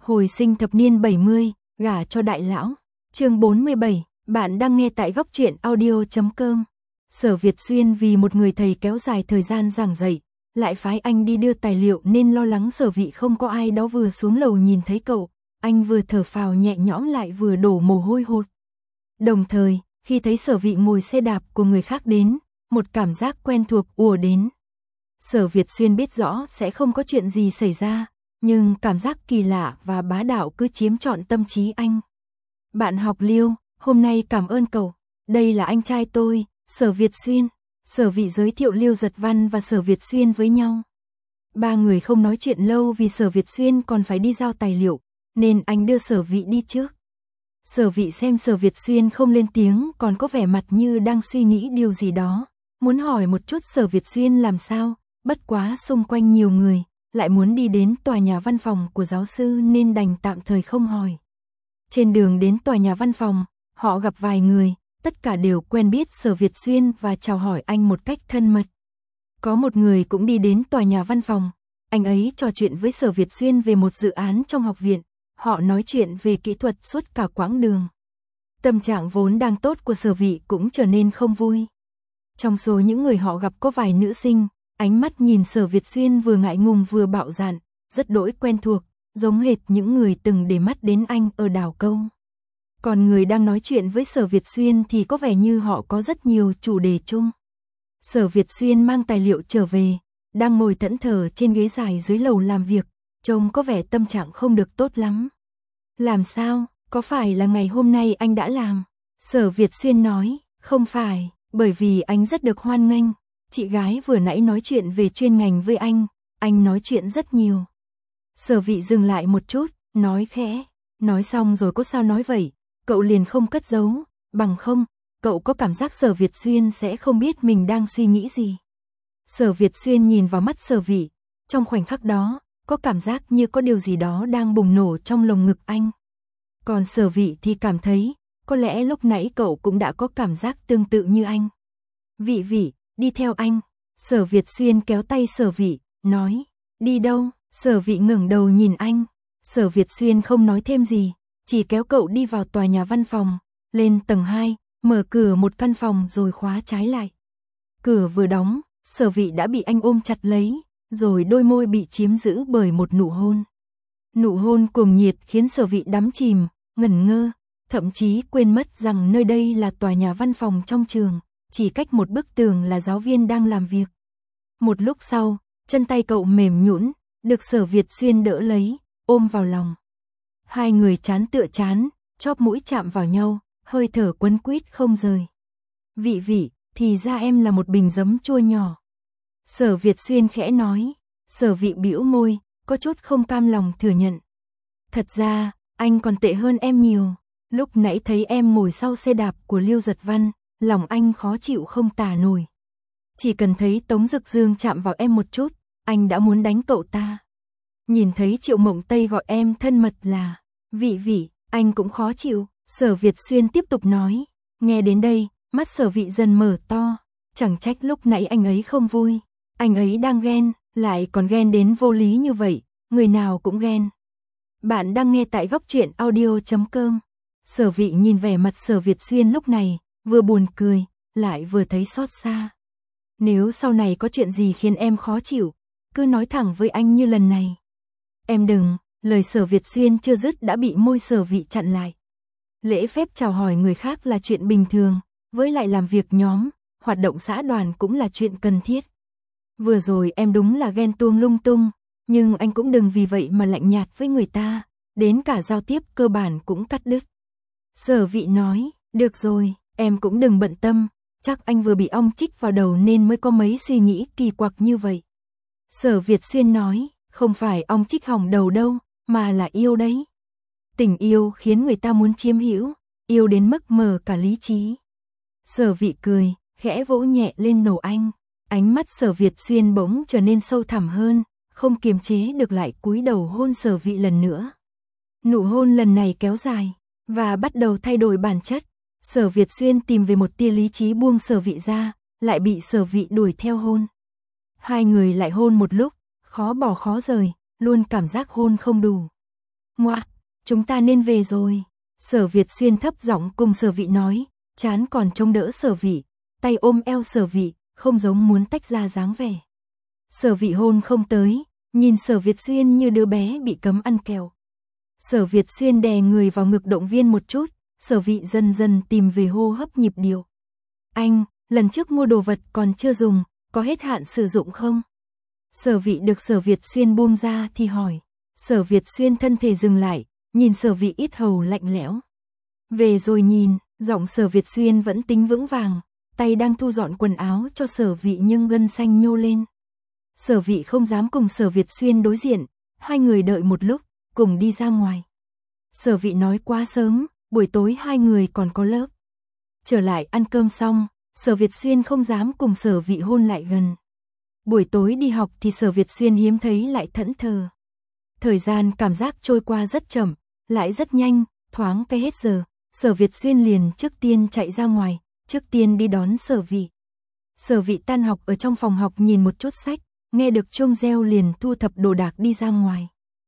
Hồi sinh thập niên 70, gả cho đại lão. Chương 47, bạn đang nghe tại góc truyện audio.com. Sở Việt Xuyên vì một người thầy kéo dài thời gian giảng dạy, lại phái anh đi đưa tài liệu nên lo lắng Sở Vị không có ai đó. Vừa xuống lầu nhìn thấy cậu, anh vừa thở phào nhẹ nhõm lại vừa đổ mồ hôi hột. Đồng thời, khi thấy Sở Vị ngồi xe đạp của người khác đến, một cảm giác quen thuộc ùa đến. Sở Việt Xuyên biết rõ sẽ không có chuyện gì xảy ra, nhưng cảm giác kỳ lạ và bá đạo cứ chiếm trọn tâm trí anh. Bạn học Liêu, hôm nay cảm ơn cậu. Đây là anh trai tôi, Sở Việt Xuyên. Sở Vị giới thiệu Liêu Giật Văn và Sở Việt Xuyên với nhau. Ba người không nói chuyện lâu vì Sở Việt Xuyên còn phải đi giao tài liệu, nên anh đưa Sở Vị đi trước. Sở Vị xem Sở Việt Xuyên không lên tiếng, còn có vẻ mặt như đang suy nghĩ điều gì đó, muốn hỏi một chút Sở Việt Xuyên làm sao, bất quá xung quanh nhiều người, lại muốn đi đến tòa nhà văn phòng của giáo sư nên đành tạm thời không hỏi. Trên đường đến tòa nhà văn phòng, họ gặp vài người, tất cả đều quen biết Sở Việt Xuyên và chào hỏi anh một cách thân mật. Có một người cũng đi đến tòa nhà văn phòng, anh ấy trò chuyện với Sở Việt Xuyên về một dự án trong học viện, họ nói chuyện về kỹ thuật suốt cả quãng đường. Tâm trạng vốn đang tốt của Sở Vị cũng trở nên không vui. Trong số những người họ gặp có vài nữ sinh, ánh mắt nhìn Sở Việt Xuyên vừa ngại ngùng vừa bạo dạn, rất đỗi quen thuộc, giống hệt những người từng để mắt đến anh ở đảo Câu. Còn người đang nói chuyện với Sở Việt Xuyên thì có vẻ như họ có rất nhiều chủ đề chung. Sở Việt Xuyên mang tài liệu trở về, đang ngồi thẫn thờ trên ghế dài dưới lầu làm việc, trông có vẻ tâm trạng không được tốt lắm. Làm sao, có phải là ngày hôm nay anh đã làm? Sở Việt Xuyên nói, không phải, bởi vì anh rất được hoan nghênh. Chị gái vừa nãy nói chuyện về chuyên ngành với anh nói chuyện rất nhiều. Sở Vị dừng lại một chút, nói khẽ, nói xong rồi có sao nói vậy, cậu liền không cất giấu, bằng không, cậu có cảm giác Sở Việt Xuyên sẽ không biết mình đang suy nghĩ gì. Sở Việt Xuyên nhìn vào mắt Sở Vị, trong khoảnh khắc đó, có cảm giác như có điều gì đó đang bùng nổ trong lồng ngực anh. Còn Sở Vị thì cảm thấy, có lẽ lúc nãy cậu cũng đã có cảm giác tương tự như anh. Vị, đi theo anh. Sở Việt Xuyên kéo tay Sở Vị, nói, đi đâu? Sở Vị ngẩng đầu nhìn anh. Sở Việt Xuyên không nói thêm gì, chỉ kéo cậu đi vào tòa nhà văn phòng, lên tầng 2, mở cửa một căn phòng rồi khóa trái lại. Cửa vừa đóng, Sở Vị đã bị anh ôm chặt lấy, rồi đôi môi bị chiếm giữ bởi một nụ hôn. Nụ hôn cuồng nhiệt khiến Sở Vị đắm chìm, ngẩn ngơ, thậm chí quên mất rằng nơi đây là tòa nhà văn phòng trong trường, chỉ cách một bức tường là giáo viên đang làm việc. Một lúc sau, chân tay cậu mềm nhũn, được Sở Việt Xuyên đỡ lấy, ôm vào lòng. Hai người trán tựa trán, chóp mũi chạm vào nhau, hơi thở quấn quýt không rời. Vị, thì ra em là một bình giấm chua nhỏ. Sở Việt Xuyên khẽ nói. Sở Vị bĩu môi, có chút không cam lòng thừa nhận. Thật ra, anh còn tệ hơn em nhiều. Lúc nãy thấy em ngồi sau xe đạp của Liêu Giật Văn, lòng anh khó chịu không tả nổi. Chỉ cần thấy Tống Dực Dương chạm vào em một chút, anh đã muốn đánh cậu ta. Nhìn thấy Triệu Mộng Tây gọi em thân mật là Vị, anh cũng khó chịu. Sở Việt Xuyên tiếp tục nói. Nghe đến đây, mắt Sở Vị dần mở to. Chẳng trách lúc nãy anh ấy không vui. Anh ấy đang ghen, lại còn ghen đến vô lý như vậy, người nào cũng ghen. Bạn đang nghe tại góc truyện audio.com. Sở Vị nhìn vẻ mặt Sở Việt Xuyên lúc này, vừa buồn cười, lại vừa thấy xót xa. Nếu sau này có chuyện gì khiến em khó chịu, cứ nói thẳng với anh như lần này. Em đừng, lời Sở Việt Xuyên chưa dứt đã bị môi Sở Vị chặn lại. Lễ phép chào hỏi người khác là chuyện bình thường, với lại làm việc nhóm, hoạt động xã đoàn cũng là chuyện cần thiết. Vừa rồi em đúng là ghen tuông lung tung, nhưng anh cũng đừng vì vậy mà lạnh nhạt với người ta, đến cả giao tiếp cơ bản cũng cắt đứt. Sở Vị nói, được rồi, em cũng đừng bận tâm, chắc anh vừa bị ong chích vào đầu nên mới có mấy suy nghĩ kỳ quặc như vậy. Sở Việt Xuyên nói, không phải ong chích hỏng đầu đâu, mà là yêu đấy. Tình yêu khiến người ta muốn chiếm hữu, yêu đến mức mờ cả lý trí. Sở Vị cười, khẽ vỗ nhẹ lên đầu anh. Ánh mắt Sở Việt Xuyên bỗng trở nên sâu thẳm hơn, không kiềm chế được lại cúi đầu hôn Sở Vị lần nữa. Nụ hôn lần này kéo dài, và bắt đầu thay đổi bản chất. Sở Việt Xuyên tìm về một tia lý trí buông Sở Vị ra, lại bị Sở Vị đuổi theo hôn. Hai người lại hôn một lúc, khó bỏ khó rời, luôn cảm giác hôn không đủ. Ngoa, chúng ta nên về rồi. Sở Việt Xuyên thấp giọng cùng Sở Vị nói, trán còn chống đỡ Sở Vị, tay ôm eo Sở Vị, không giống muốn tách ra dáng vẻ. Sở Vị hôn không tới, nhìn Sở Việt Xuyên như đứa bé bị cấm ăn kẹo. Sở Việt Xuyên đè người vào ngực động viên một chút, Sở Vị dần dần tìm về hô hấp nhịp điệu. Anh, lần trước mua đồ vật còn chưa dùng, có hết hạn sử dụng không? Sở Vị được Sở Việt Xuyên buông ra thì hỏi. Sở Việt Xuyên thân thể dừng lại, nhìn Sở Vị ít hầu lạnh lẽo. Về rồi nhìn, giọng Sở Việt Xuyên vẫn tính vững vàng, tay đang thu dọn quần áo cho Sở Vị nhưng gân xanh nhô lên. Sở Vị không dám cùng Sở Việt Xuyên đối diện, hai người đợi một lúc, cùng đi ra ngoài. Sở Vị nói quá sớm, buổi tối hai người còn có lớp. Trở lại ăn cơm xong, Sở Việt Xuyên không dám cùng Sở Vị hôn lại gần. Buổi tối đi học thì Sở Việt Xuyên hiếm thấy lại thẫn thờ. Thời gian cảm giác trôi qua rất chậm, lại rất nhanh, thoáng cái hết giờ. Sở Việt Xuyên liền trước tiên chạy ra ngoài, trước tiên đi đón Sở Vị. Sở Vị tan học ở trong phòng học nhìn một chút sách, nghe được chuông reo liền thu thập đồ đạc đi ra ngoài.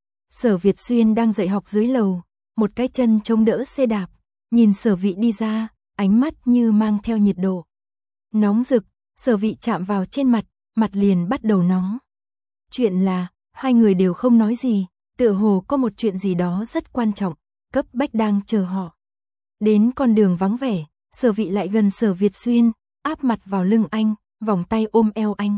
Sở Việt Xuyên đang dạy học dưới lầu, một cái chân chống đỡ xe đạp, nhìn Sở Vị đi ra, ánh mắt như mang theo nhiệt độ. Nóng rực, Sở Vị chạm vào trên mặt, mặt liền bắt đầu nóng. Chuyện là, hai người đều không nói gì, tựa hồ có một chuyện gì đó rất quan trọng, cấp bách đang chờ họ. Đến con đường vắng vẻ, Sở Vị lại gần Sở Việt Xuyên, áp mặt vào lưng anh, vòng tay ôm eo anh.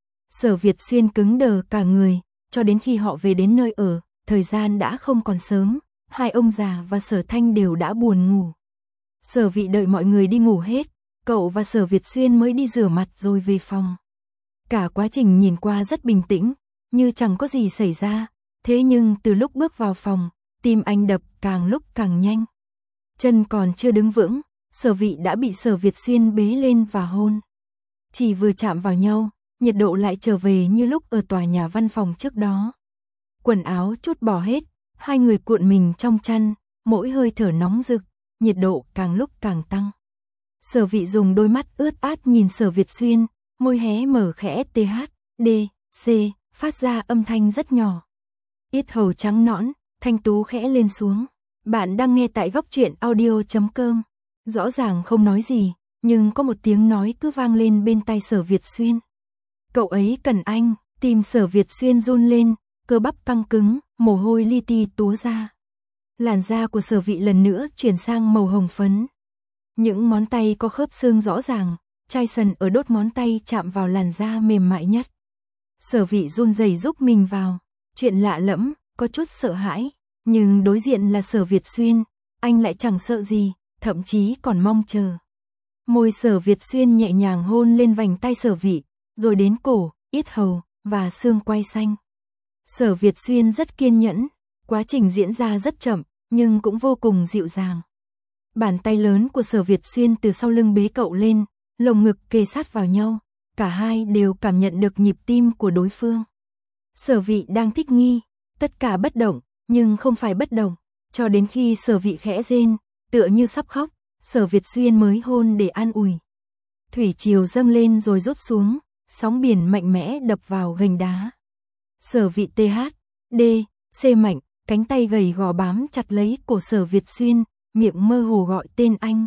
Sở Việt Xuyên cứng đờ cả người, cho đến khi họ về đến nơi ở, thời gian đã không còn sớm, hai ông già và Sở Thanh đều đã buồn ngủ. Sở Vị đợi mọi người đi ngủ hết, cậu và Sở Việt Xuyên mới đi rửa mặt rồi về phòng. Cả quá trình nhìn qua rất bình tĩnh, như chẳng có gì xảy ra, thế nhưng từ lúc bước vào phòng, tim anh đập càng lúc càng nhanh. Chân còn chưa đứng vững, Sở Vị đã bị Sở Việt Xuyên bế lên và hôn. Chỉ vừa chạm vào nhau, nhiệt độ lại trở về như lúc ở tòa nhà văn phòng trước đó. Quần áo chút bỏ hết, hai người cuộn mình trong chăn, mỗi hơi thở nóng rực, nhiệt độ càng lúc càng tăng. Sở Vị dùng đôi mắt ướt át nhìn Sở Việt Xuyên, môi hé mở khẽ TH, D, C, phát ra âm thanh rất nhỏ. Yết hầu trắng nõn, thanh tú khẽ lên xuống. Bạn đang nghe tại góc truyện audio.com. Rõ ràng không nói gì, nhưng có một tiếng nói cứ vang lên bên tai Sở Việt Xuyên. Cậu ấy cần anh, tim Sở Việt Xuyên run lên, cơ bắp căng cứng, mồ hôi li ti túa ra. Làn da của Sở Vị lần nữa chuyển sang màu hồng phấn. Những ngón tay có khớp xương rõ ràng, chai sần ở đốt ngón tay chạm vào làn da mềm mại nhất. Sở Vị run rẩy giúp mình vào, chuyện lạ lẫm, có chút sợ hãi, nhưng đối diện là Sở Việt Xuyên, anh lại chẳng sợ gì, thậm chí còn mong chờ. Môi Sở Việt Xuyên nhẹ nhàng hôn lên vành tai Sở Vị, rồi đến cổ, yết hầu và xương quai xanh. Sở Việt Xuyên rất kiên nhẫn, quá trình diễn ra rất chậm, nhưng cũng vô cùng dịu dàng. Bàn tay lớn của Sở Việt Xuyên từ sau lưng bế cậu lên, lồng ngực kề sát vào nhau, cả hai đều cảm nhận được nhịp tim của đối phương. Sở Vị đang thích nghi, tất cả bất động, nhưng không phải bất động, cho đến khi Sở Vị khẽ rên, tựa như sắp khóc, Sở Việt Xuyên mới hôn để an ủi. Thủy triều dâng lên rồi rút xuống, sóng biển mạnh mẽ đập vào gành đá. Sở Vị TH, D, C mạnh, cánh tay gầy gò bám chặt lấy cổ Sở Việt Xuyên, miệng mơ hồ gọi tên anh.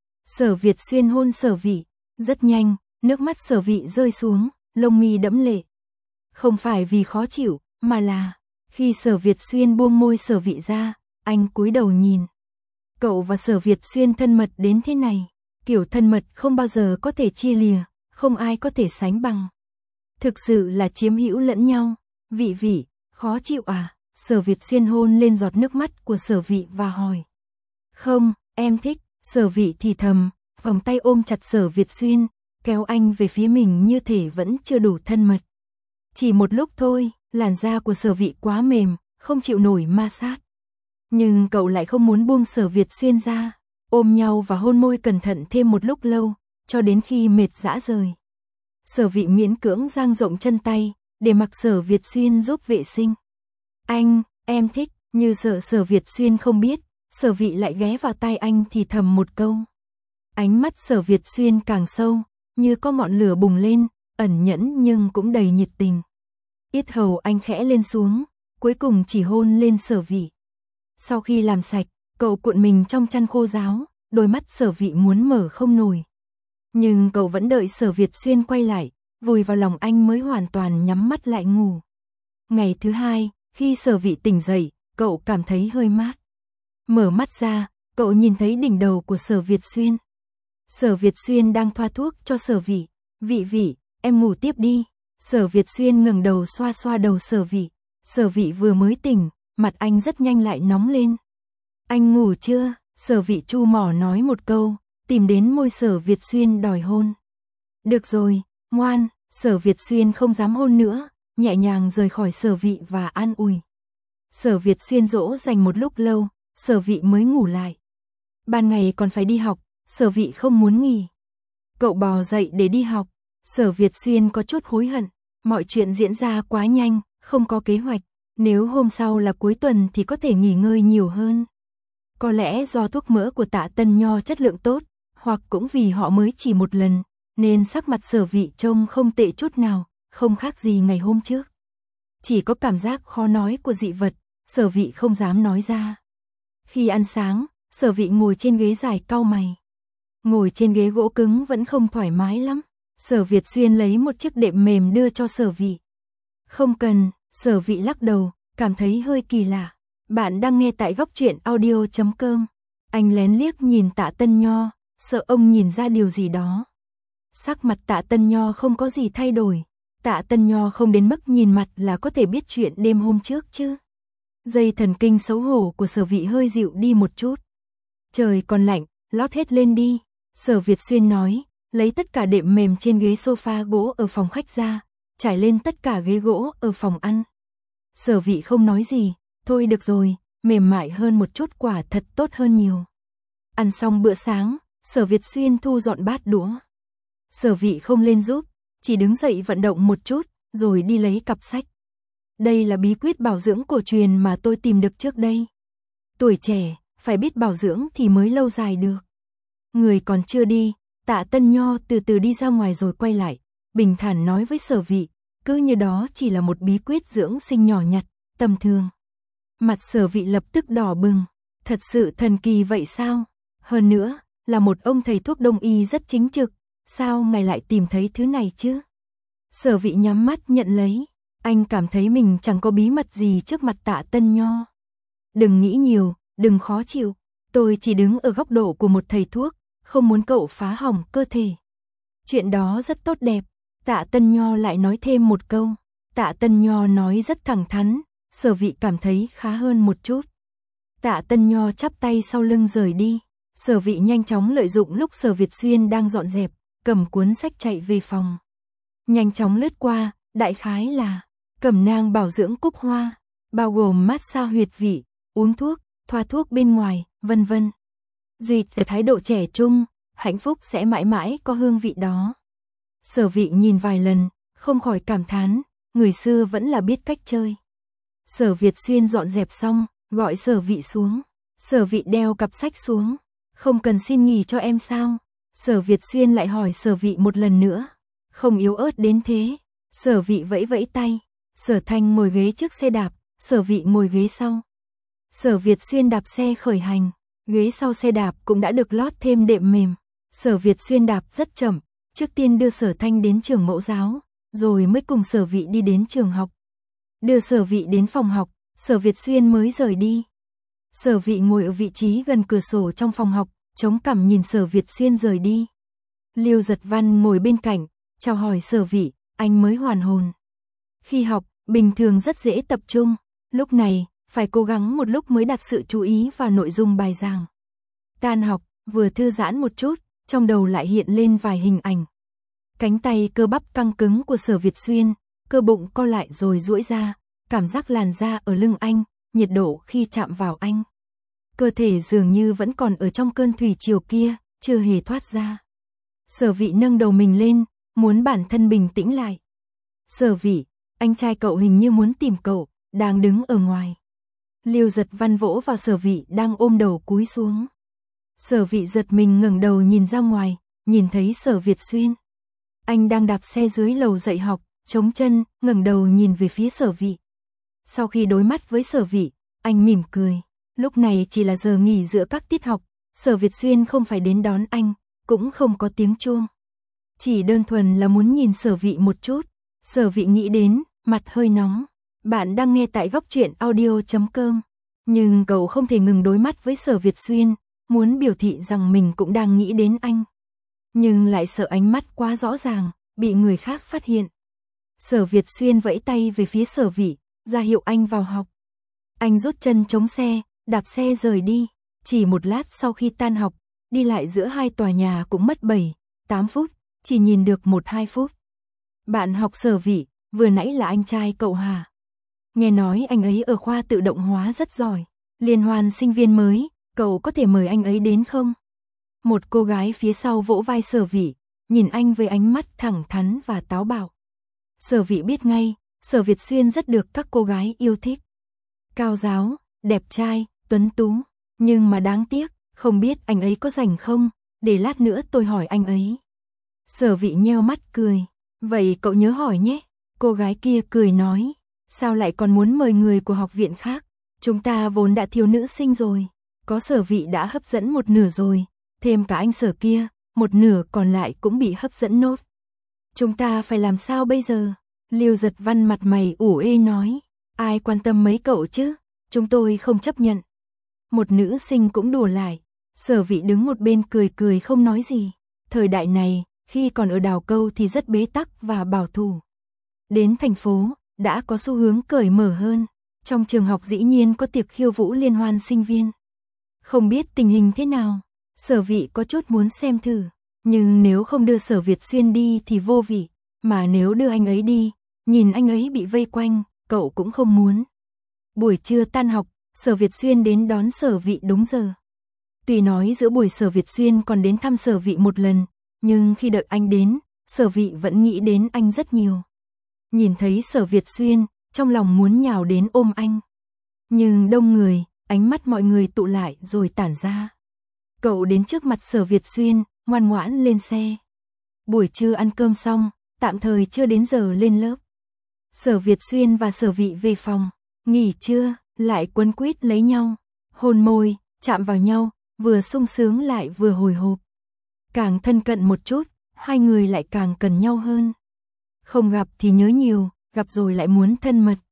Sở Việt Xuyên hôn Sở Vị, rất nhanh, nước mắt Sở Vị rơi xuống, lông mi đẫm lệ. Không phải vì khó chịu, mà là, khi Sở Việt Xuyên buông môi Sở Vị ra, anh cúi đầu nhìn. Cậu và Sở Việt Xuyên thân mật đến thế này, kiểu thân mật không bao giờ có thể chia lìa, không ai có thể sánh bằng. Thực sự là chiếm hữu lẫn nhau. Vị Vị, khó chịu à? Sở Việt Xuyên hôn lên giọt nước mắt của Sở Vị và hỏi. Không, em thích. Sở Vị thì thầm, vòng tay ôm chặt Sở Việt Xuyên, kéo anh về phía mình như thể vẫn chưa đủ thân mật. Chỉ một lúc thôi, làn da của Sở Vị quá mềm, không chịu nổi ma sát. Nhưng cậu lại không muốn buông Sở Việt Xuyên ra, ôm nhau và hôn môi cẩn thận thêm một lúc lâu, cho đến khi mệt rã rời. Sở Vị miễn cưỡng dang rộng chân tay, để mặc Sở Việt Xuyên giúp vệ sinh. Anh, em thích, như sợ Sở Việt Xuyên không biết, Sở Vị lại ghé vào tai anh thì thầm một câu. Ánh mắt Sở Việt Xuyên càng sâu, như có ngọn lửa bùng lên, ẩn nhẫn nhưng cũng đầy nhiệt tình. Yết hầu anh khẽ lên xuống, cuối cùng chỉ hôn lên Sở Vị. Sau khi làm sạch, cậu cuộn mình trong chăn khô ráo, đôi mắt Sở Vị muốn mở không nổi. Nhưng cậu vẫn đợi Sở Việt Xuyên quay lại, vùi vào lòng anh mới hoàn toàn nhắm mắt lại ngủ. Ngày thứ hai, khi Sở Vị tỉnh dậy, cậu cảm thấy hơi mát. Mở mắt ra, cậu nhìn thấy đỉnh đầu của Sở Việt Xuyên. Sở Việt Xuyên đang thoa thuốc cho Sở Vị. Vị, em ngủ tiếp đi. Sở Việt Xuyên ngẩng đầu xoa xoa đầu Sở Vị. Sở Vị vừa mới tỉnh, mặt anh rất nhanh lại nóng lên. Anh ngủ chưa? Sở Vị chu mỏ nói một câu, tìm đến môi Sở Việt Xuyên đòi hôn. Được rồi, ngoan. Sở Việt Xuyên không dám hôn nữa, nhẹ nhàng rời khỏi Sở Vị và an ủi. Sở Việt Xuyên dỗ dành một lúc lâu, Sở Vị mới ngủ lại. Ban ngày còn phải đi học, Sở Vị không muốn nghỉ. Cậu bò dậy để đi học. Sở Việt Xuyên có chút hối hận, mọi chuyện diễn ra quá nhanh, không có kế hoạch. Nếu hôm sau là cuối tuần thì có thể nghỉ ngơi nhiều hơn. Có lẽ do thuốc mỡ của Tạ Tân Nho chất lượng tốt, hoặc cũng vì họ mới chỉ một lần, nên sắc mặt Sở Vị trông không tệ chút nào, không khác gì ngày hôm trước. Chỉ có cảm giác khó nói của dị vật, Sở Vị không dám nói ra. Khi ăn sáng, Sở Vị ngồi trên ghế dài cau mày. Ngồi trên ghế gỗ cứng vẫn không thoải mái lắm. Sở Việt Xuyên lấy một chiếc đệm mềm đưa cho Sở Vị. Không cần. Sở Vị lắc đầu, cảm thấy hơi kỳ lạ. Bạn đang nghe tại góc truyện audio.com. Anh lén liếc nhìn Tạ Tân Nho, sợ ông nhìn ra điều gì đó. Sắc mặt Tạ Tân Nho không có gì thay đổi. Tạ Tân Nho không đến mức nhìn mặt là có thể biết chuyện đêm hôm trước chứ. Dây thần kinh xấu hổ của Sở Vị hơi dịu đi một chút. Trời còn lạnh, lót hết lên đi. Sở Việt Xuyên nói, lấy tất cả đệm mềm trên ghế sofa gỗ ở phòng khách ra, trải lên tất cả ghế gỗ ở phòng ăn. Sở Vị không nói gì, thôi được rồi, mềm mại hơn một chút quả thật tốt hơn nhiều. Ăn xong bữa sáng, Sở Việt Xuyên thu dọn bát đũa. Sở Vị không lên giúp, chỉ đứng dậy vận động một chút, rồi đi lấy cặp sách. Đây là bí quyết bảo dưỡng cổ truyền mà tôi tìm được trước đây. Tuổi trẻ, phải biết bảo dưỡng thì mới lâu dài được. Người còn chưa đi, Tạ Tân Nho từ từ đi ra ngoài rồi quay lại, bình thản nói với Sở Vị, cứ như đó chỉ là một bí quyết dưỡng sinh nhỏ nhặt, tầm thường. Mặt Sở Vị lập tức đỏ bừng, thật sự thần kỳ vậy sao? Hơn nữa, là một ông thầy thuốc đông y rất chính trực, sao ngài lại tìm thấy thứ này chứ? Sở Vị nhắm mắt nhận lấy, anh cảm thấy mình chẳng có bí mật gì trước mặt Tạ Tân Nho. Đừng nghĩ nhiều, đừng khó chịu, tôi chỉ đứng ở góc độ của một thầy thuốc, không muốn cậu phá hỏng cơ thể. Chuyện đó rất tốt đẹp. Tạ Tân Nho lại nói thêm một câu. Tạ Tân Nho nói rất thẳng thắn, Sở Vị cảm thấy khá hơn một chút. Tạ Tân Nho chắp tay sau lưng rời đi. Sở Vị nhanh chóng lợi dụng lúc Sở Việt Xuyên đang dọn dẹp, cầm cuốn sách chạy về phòng. Nhanh chóng lướt qua, đại khái là cẩm nang bảo dưỡng cúc hoa, bao gồm massage huyệt vị, uống thuốc, thoa thuốc bên ngoài, vân vân. Duy trì thái độ trẻ trung, hạnh phúc sẽ mãi mãi có hương vị đó. Sở Vị nhìn vài lần, không khỏi cảm thán, người xưa vẫn là biết cách chơi. Sở Việt Xuyên dọn dẹp xong, gọi Sở Vị xuống. Sở Vị đeo cặp sách xuống. Không cần xin nghỉ cho em sao? Sở Việt Xuyên lại hỏi Sở Vị một lần nữa. Không yếu ớt đến thế. Sở Vị vẫy vẫy tay. Sở Thanh ngồi ghế trước xe đạp, Sở Vị ngồi ghế sau. Sở Việt Xuyên đạp xe khởi hành. Ghế sau xe đạp cũng đã được lót thêm đệm mềm. Sở Việt Xuyên đạp rất chậm, trước tiên đưa Sở Thanh đến trường mẫu giáo, rồi mới cùng Sở Vị đi đến trường học. Đưa Sở Vị đến phòng học, Sở Việt Xuyên mới rời đi. Sở Vị ngồi ở vị trí gần cửa sổ trong phòng học, chống cằm nhìn Sở Việt Xuyên rời đi. Lưu Giật Văn ngồi bên cạnh, chào hỏi Sở Vị, anh mới hoàn hồn. Khi học, bình thường rất dễ tập trung, lúc này, phải cố gắng một lúc mới đặt sự chú ý vào nội dung bài giảng. Tan học, vừa thư giãn một chút, trong đầu lại hiện lên vài hình ảnh. Cánh tay cơ bắp căng cứng của Sở Việt Xuyên, cơ bụng co lại rồi duỗi ra, cảm giác làn da ở lưng anh, nhiệt độ khi chạm vào anh. Cơ thể dường như vẫn còn ở trong cơn thủy triều kia, chưa hề thoát ra. Sở Vị nâng đầu mình lên, muốn bản thân bình tĩnh lại. Sở Vị, anh trai cậu hình như muốn tìm cậu, đang đứng ở ngoài. Lưu Giật Văn vỗ vào Sở Vị đang ôm đầu cúi xuống. Sở Vị giật mình ngẩng đầu nhìn ra ngoài, nhìn thấy Sở Việt Xuyên. Anh đang đạp xe dưới lầu dạy học, chống chân, ngẩng đầu nhìn về phía Sở Vị. Sau khi đối mắt với Sở Vị, anh mỉm cười. Lúc này chỉ là giờ nghỉ giữa các tiết học, Sở Việt Xuyên không phải đến đón anh, cũng không có tiếng chuông. Chỉ đơn thuần là muốn nhìn Sở Vị một chút. Sở Vị nghĩ đến, mặt hơi nóng. Bạn đang nghe tại góc truyện audio.com. Nhưng cậu không thể ngừng đối mắt với Sở Việt Xuyên, muốn biểu thị rằng mình cũng đang nghĩ đến anh. Nhưng lại sợ ánh mắt quá rõ ràng, bị người khác phát hiện. Sở Việt Xuyên vẫy tay về phía Sở Vị, ra hiệu anh vào học. Anh rút chân chống xe, đạp xe rời đi. Chỉ một lát sau khi tan học, đi lại giữa hai tòa nhà cũng mất 7-8 phút, chỉ nhìn được 1-2 phút. Bạn học Sở Vị, vừa nãy là anh trai cậu hả? Nghe nói anh ấy ở khoa tự động hóa rất giỏi. Liên hoan sinh viên mới, cậu có thể mời anh ấy đến không? Một cô gái phía sau vỗ vai Sở Vị, nhìn anh với ánh mắt thẳng thắn và táo bạo. Sở Vị biết ngay, Sở Việt Xuyên rất được các cô gái yêu thích. Cao ráo, đẹp trai, tuấn tú. Nhưng mà đáng tiếc, không biết anh ấy có rảnh không, để lát nữa tôi hỏi anh ấy. Sở Vị nheo mắt cười. Vậy cậu nhớ hỏi nhé. Cô gái kia cười nói. Sao lại còn muốn mời người của học viện khác? Chúng ta vốn đã thiếu nữ sinh rồi. Có Sở Vị đã hấp dẫn một nửa rồi. Thêm cả anh Sở kia, một nửa còn lại cũng bị hấp dẫn nốt. Chúng ta phải làm sao bây giờ? Lưu Giật Văn mặt mày ủ ê nói. Ai quan tâm mấy cậu chứ? Chúng tôi không chấp nhận. Một nữ sinh cũng đùa lại. Sở Vị đứng một bên cười cười không nói gì. Thời đại này, khi còn ở Đào Câu thì rất bế tắc và bảo thủ. Đến thành phố, đã có xu hướng cởi mở hơn. Trong trường học dĩ nhiên có tiệc khiêu vũ liên hoan sinh viên. Không biết tình hình thế nào, Sở Vị có chút muốn xem thử. Nhưng nếu không đưa Sở Việt Xuyên đi thì vô vị. Mà nếu đưa anh ấy đi, nhìn anh ấy bị vây quanh, cậu cũng không muốn. Buổi trưa tan học, Sở Việt Xuyên đến đón Sở Vị đúng giờ. Tuy nói giữa buổi Sở Việt Xuyên còn đến thăm Sở Vị một lần, nhưng khi đợi anh đến, Sở Vị vẫn nghĩ đến anh rất nhiều. Nhìn thấy Sở Việt Xuyên, trong lòng muốn nhào đến ôm anh. Nhưng đông người, ánh mắt mọi người tụ lại rồi tản ra. Cậu đến trước mặt Sở Việt Xuyên, ngoan ngoãn lên xe. Buổi trưa ăn cơm xong, tạm thời chưa đến giờ lên lớp. Sở Việt Xuyên và Sở Vị về phòng, nghỉ trưa, lại quấn quýt lấy nhau, hôn môi, chạm vào nhau, vừa sung sướng lại vừa hồi hộp. Càng thân cận một chút, hai người lại càng cần nhau hơn. Không gặp thì nhớ nhiều, gặp rồi lại muốn thân mật.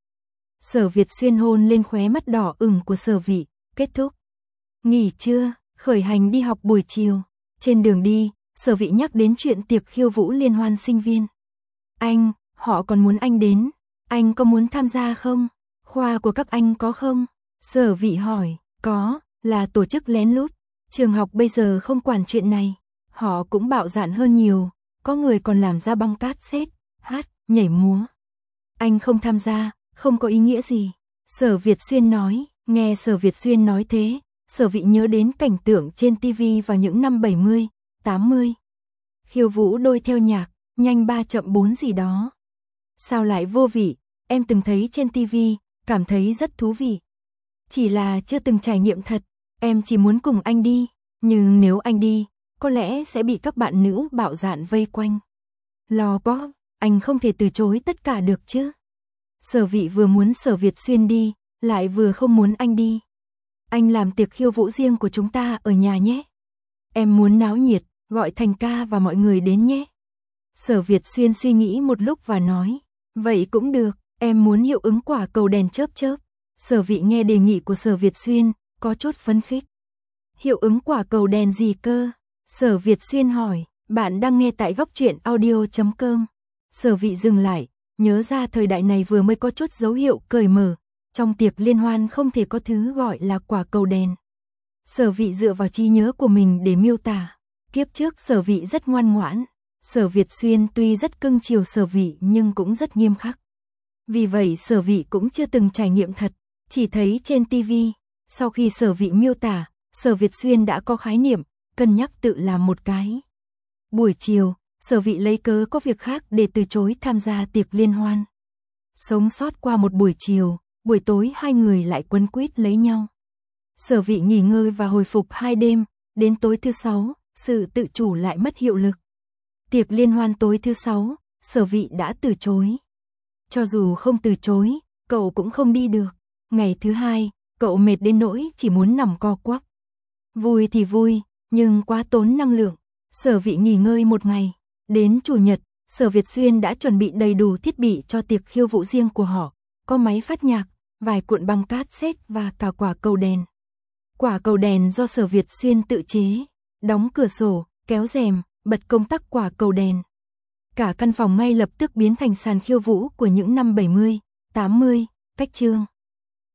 Sở Việt Xuyên hôn lên khóe mắt đỏ ửng của Sở Vị, kết thúc. Nghỉ trưa, khởi hành đi học buổi chiều. Trên đường đi, Sở Vị nhắc đến chuyện tiệc khiêu vũ liên hoan sinh viên. Anh, họ còn muốn anh đến. Anh có muốn tham gia không? Khoa của các anh có không? Sở Vị hỏi, có, là tổ chức lén lút. Trường học bây giờ không quản chuyện này. Họ cũng bạo dạn hơn nhiều. Có người còn làm ra băng cassette, hát, nhảy múa. Anh không tham gia, không có ý nghĩa gì. Sở Việt Xuyên nói, nghe Sở Việt Xuyên nói thế, Sở Vị nhớ đến cảnh tượng trên TV vào những năm 70, 80. Khiêu vũ đôi theo nhạc, nhanh 3 chậm 4 gì đó. Sao lại vô vị, em từng thấy trên TV, cảm thấy rất thú vị. Chỉ là chưa từng trải nghiệm thật, em chỉ muốn cùng anh đi, nhưng nếu anh đi, có lẽ sẽ bị các bạn nữ bạo dạn vây quanh. Lo quá, anh không thể từ chối tất cả được chứ. Sở Vị vừa muốn Sở Việt Xuyên đi, lại vừa không muốn anh đi. Anh làm tiệc khiêu vũ riêng của chúng ta ở nhà nhé. Em muốn náo nhiệt, gọi Thành ca và mọi người đến nhé. Sở Việt Xuyên suy nghĩ một lúc và nói, vậy cũng được, em muốn hiệu ứng quả cầu đèn chớp chớp. Sở Vị nghe đề nghị của Sở Việt Xuyên, có chút phấn khích. Hiệu ứng quả cầu đèn gì cơ? Sở Việt Xuyên hỏi, bạn đang nghe tại góc truyện audio.com. Sở Vị dừng lại, nhớ ra thời đại này vừa mới có chút dấu hiệu cởi mở. Trong tiệc liên hoan không thể có thứ gọi là quả cầu đèn. Sở Vị dựa vào trí nhớ của mình để miêu tả. Kiếp trước Sở Vị rất ngoan ngoãn. Sở Việt Xuyên tuy rất cưng chiều Sở Vị nhưng cũng rất nghiêm khắc. Vì vậy Sở Vị cũng chưa từng trải nghiệm thật, chỉ thấy trên TV. Sau khi Sở Vị miêu tả, Sở Việt Xuyên đã có khái niệm, cân nhắc tự làm một cái. Buổi chiều, Sở Vị lấy cớ có việc khác để từ chối tham gia tiệc liên hoan. Sống sót qua một buổi chiều, buổi tối hai người lại quấn quýt lấy nhau. Sở Vị nghỉ ngơi và hồi phục 2 đêm, đến tối thứ 6, sự tự chủ lại mất hiệu lực. Tiệc liên hoan tối thứ 6, Sở Vị đã từ chối. Cho dù không từ chối, cậu cũng không đi được. Ngày thứ 2, Cậu mệt đến nỗi chỉ muốn nằm co quắp. Vui thì vui, nhưng quá tốn năng lượng. Sở Vị nghỉ ngơi một ngày. Đến Chủ nhật, Sở Việt Xuyên đã chuẩn bị đầy đủ thiết bị cho tiệc khiêu vũ riêng của họ. Có máy phát nhạc, vài cuộn băng cassette và cả quả cầu đèn. Quả cầu đèn do Sở Việt Xuyên tự chế. Đóng cửa sổ, kéo rèm, bật công tắc quả cầu đèn. Cả căn phòng ngay lập tức biến thành sàn khiêu vũ của những năm 70, 80, cách chương.